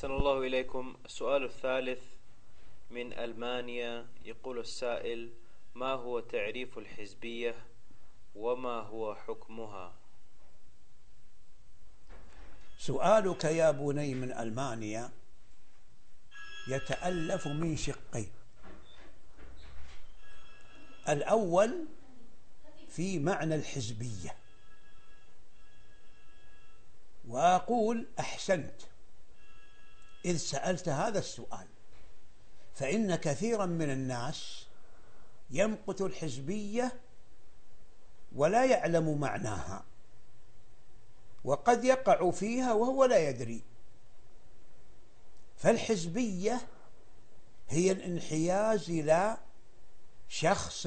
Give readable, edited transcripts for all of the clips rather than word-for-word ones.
أحسن الله إليكم. السؤال الثالث من ألمانيا، يقول السائل: ما هو تعريف الحزبية وما هو حكمها؟ سؤالك يا بني من ألمانيا يتألف من شقين. الأول في معنى الحزبية، وأقول أحسنت إذ سألت هذا السؤال، فإن كثيرا من الناس يمقت الحزبية ولا يعلم معناها، وقد يقع فيها وهو لا يدري. فالحزبية هي الانحياز إلى شخص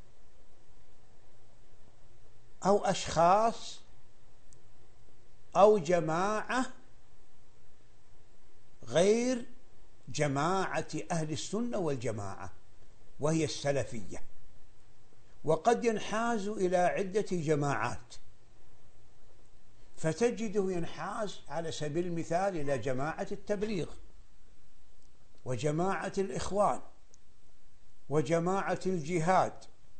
أو أشخاص أو جماعة غير جماعة أهل السنة والجماعة، وهي السلفية. وقد ينحاز إلى عدة جماعات، فتجده ينحاز على سبيل المثال إلى جماعة التبليغ، وجماعة الإخوان، وجماعة الجهاد،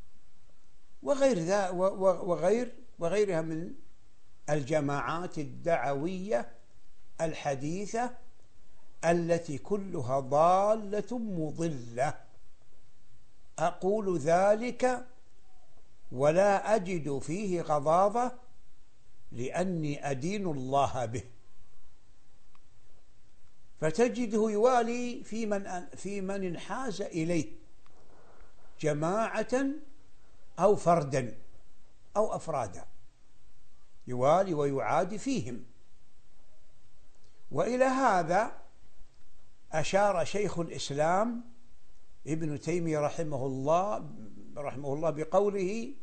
وغيرها من الجماعات الدعوية الحديثة التي كلها ضالة مضلة. أقول ذلك ولا أجد فيه غضاضة، لأني أدين الله به. فتجده يوالي في من انحاز إليه جماعة أو فردا أو أفرادا، يوالي ويعادي فيهم. وإلى هذا أشار شيخ الإسلام ابن تيمية رحمه الله بقوله: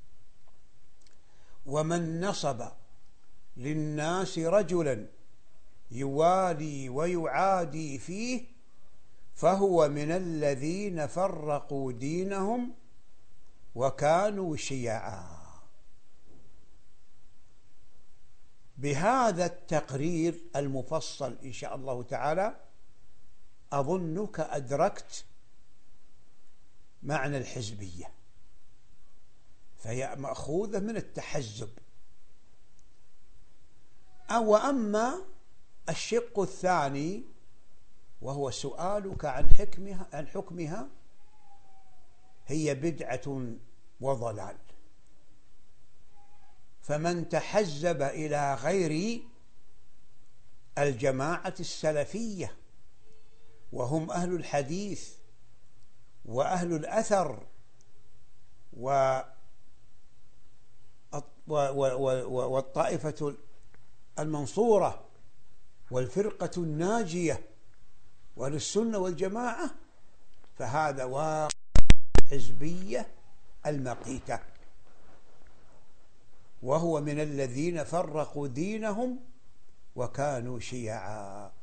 ومن نصب للناس رجلا يوالي ويعادي فيه فهو من الذين فرقوا دينهم وكانوا شيعا. بهذا التقرير المفصل إن شاء الله تعالى أظنك أدركت معنى الحزبية، فهي مأخوذة من التحزب. وأما الشق الثاني وهو سؤالك عن حكمها، هي بدعة وضلال. فمن تحزب إلى غير الجماعة السلفية، وهم أهل الحديث وأهل الأثر والطائفة المنصورة والفرقة الناجية وللسنة والجماعة، فهذا واقع حزبية المقيتة، وهو من الذين فرقوا دينهم وكانوا شيعا.